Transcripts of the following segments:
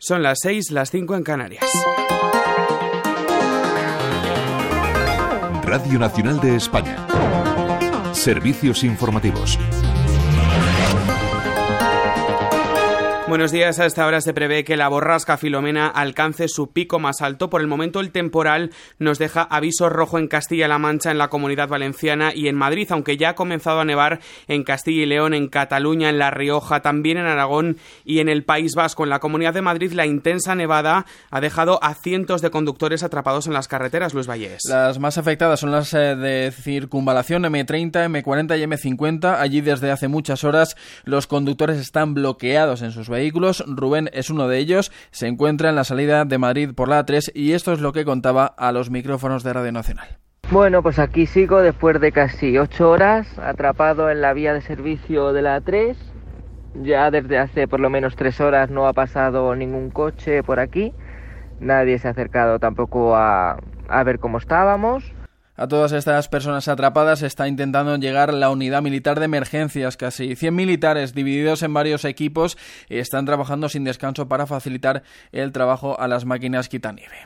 Son las 6, las 5 en Canarias. Radio Nacional de España. Servicios informativos. Buenos días. A esta hora se prevé que la borrasca Filomena alcance su pico más alto. Por el momento el temporal nos deja aviso rojo en Castilla-La Mancha, en la Comunidad Valenciana y en Madrid, aunque ya ha comenzado a nevar en Castilla y León, en Cataluña, en La Rioja, también en Aragón y en el País Vasco. En la Comunidad de Madrid la intensa nevada ha dejado a cientos de conductores atrapados en las carreteras. Luis Vallés. Las más afectadas son las de circunvalación M30, M40 y M50. Allí desde hace muchas horas los conductores están bloqueados en sus vehículos. Rubén es uno de ellos, se encuentra en la salida de Madrid por la A3 y esto es lo que contaba a los micrófonos de Radio Nacional. Bueno, pues aquí sigo después de casi 8 horas atrapado en la vía de servicio de la A3. Ya desde hace por lo menos 3 horas no ha pasado ningún coche por aquí. Nadie se ha acercado tampoco a ver cómo estábamos. A todas estas personas atrapadas está intentando llegar la unidad militar de emergencias. Casi 100 militares divididos en varios equipos están trabajando sin descanso para facilitar el trabajo a las máquinas quitanieve.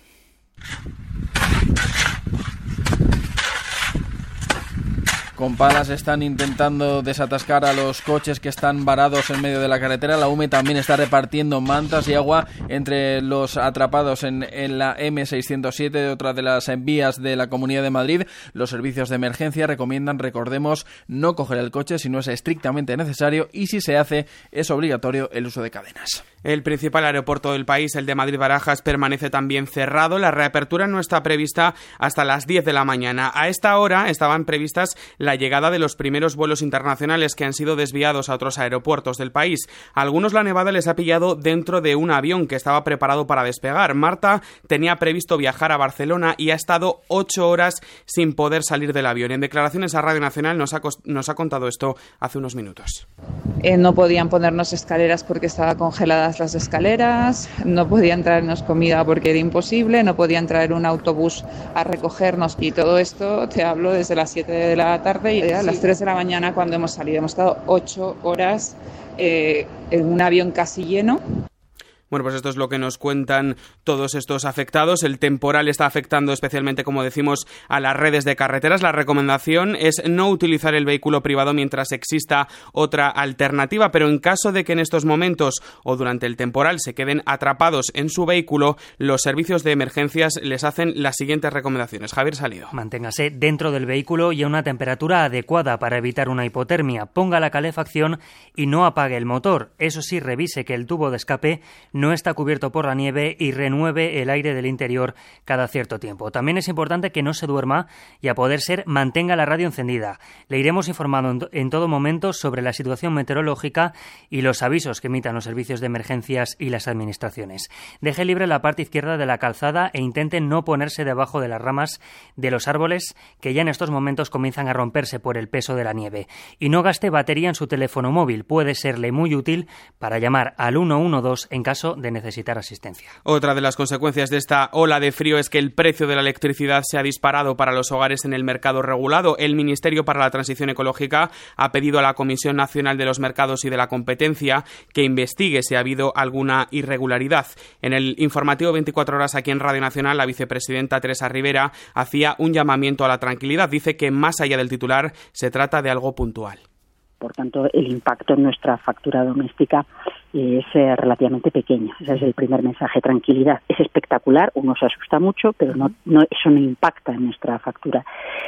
Con palas están intentando desatascar a los coches que están varados en medio de la carretera. La UME también está repartiendo mantas y agua entre los atrapados en la M607, otra de las vías de la Comunidad de Madrid. Los servicios de emergencia recomiendan, recordemos, no coger el coche si no es estrictamente necesario y si se hace es obligatorio el uso de cadenas. El principal aeropuerto del país, el de Madrid-Barajas, permanece también cerrado. La reapertura no está prevista hasta las 10 de la mañana. A esta hora estaban previstas la llegada de los primeros vuelos internacionales que han sido desviados a otros aeropuertos del país. A algunos la nevada les ha pillado dentro de un avión que estaba preparado para despegar. Marta tenía previsto viajar a Barcelona y ha estado 8 horas sin poder salir del avión. En declaraciones a Radio Nacional nos ha contado esto hace unos minutos. No podían ponernos escaleras porque estaban congeladas las escaleras, no podían traernos comida porque era imposible, no podían traer un autobús a recogernos y todo esto te hablo desde las 7 de la tarde y a las 3 de la mañana cuando hemos salido. Hemos estado 8 horas en un avión casi lleno. Bueno, pues esto es lo que nos cuentan todos estos afectados. El temporal está afectando especialmente, como decimos, a las redes de carreteras. La recomendación es no utilizar el vehículo privado mientras exista otra alternativa, pero en caso de que en estos momentos o durante el temporal se queden atrapados en su vehículo, los servicios de emergencias les hacen las siguientes recomendaciones. Javier Salido. Manténgase dentro del vehículo y a una temperatura adecuada para evitar una hipotermia. Ponga la calefacción y no apague el motor. Eso sí, revise que el tubo de escape no está cubierto por la nieve y renueve el aire del interior cada cierto tiempo. También es importante que no se duerma y, a poder ser, mantenga la radio encendida. Le iremos informando en todo momento sobre la situación meteorológica y los avisos que emitan los servicios de emergencias y las administraciones. Deje libre la parte izquierda de la calzada e intente no ponerse debajo de las ramas de los árboles que ya en estos momentos comienzan a romperse por el peso de la nieve. Y no gaste batería en su teléfono móvil. Puede serle muy útil para llamar al 112 en caso de necesitar asistencia. Otra de las consecuencias de esta ola de frío es que el precio de la electricidad se ha disparado para los hogares en el mercado regulado. El Ministerio para la Transición Ecológica ha pedido a la Comisión Nacional de los Mercados y de la Competencia que investigue si ha habido alguna irregularidad. En el informativo 24 horas aquí en Radio Nacional, la vicepresidenta Teresa Rivera hacía un llamamiento a la tranquilidad. Dice que más allá del titular se trata de algo puntual. Por tanto, el impacto en nuestra factura doméstica es relativamente pequeño. Ese es el primer mensaje, tranquilidad. Es espectacular, uno se asusta mucho, pero no, eso no impacta en nuestra factura.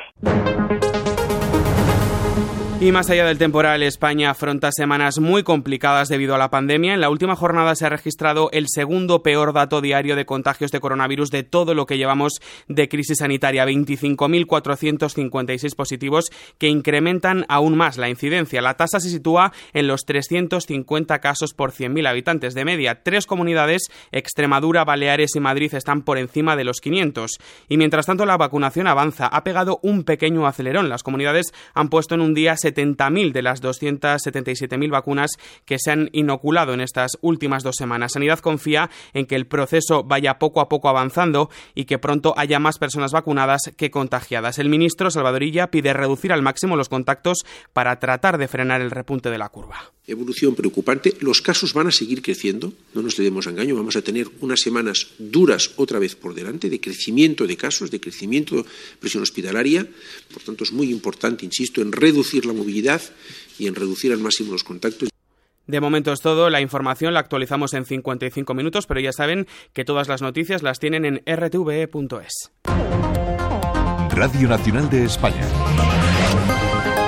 Y más allá del temporal, España afronta semanas muy complicadas debido a la pandemia. En la última jornada se ha registrado el segundo peor dato diario de contagios de coronavirus de todo lo que llevamos de crisis sanitaria. 25.456 positivos que incrementan aún más la incidencia. La tasa se sitúa en los 350 casos por 100.000 habitantes de media. 3 comunidades, Extremadura, Baleares y Madrid, están por encima de los 500. Y mientras tanto la vacunación avanza. Ha pegado un pequeño acelerón. Las comunidades han puesto en un día 70.000 de las 277.000 vacunas que se han inoculado en estas últimas 2 semanas. Sanidad confía en que el proceso vaya poco a poco avanzando y que pronto haya más personas vacunadas que contagiadas. El ministro Salvador Illa pide reducir al máximo los contactos para tratar de frenar el repunte de la curva. Evolución preocupante, los casos van a seguir creciendo, no nos demos engaño, vamos a tener unas semanas duras otra vez por delante, de crecimiento de casos, de crecimiento de presión hospitalaria. Por tanto, es muy importante, insisto, en reducir la movilidad y en reducir al máximo los contactos. De momento es todo, la información la actualizamos en 55 minutos, pero ya saben que todas las noticias las tienen en rtve.es. Radio Nacional de España.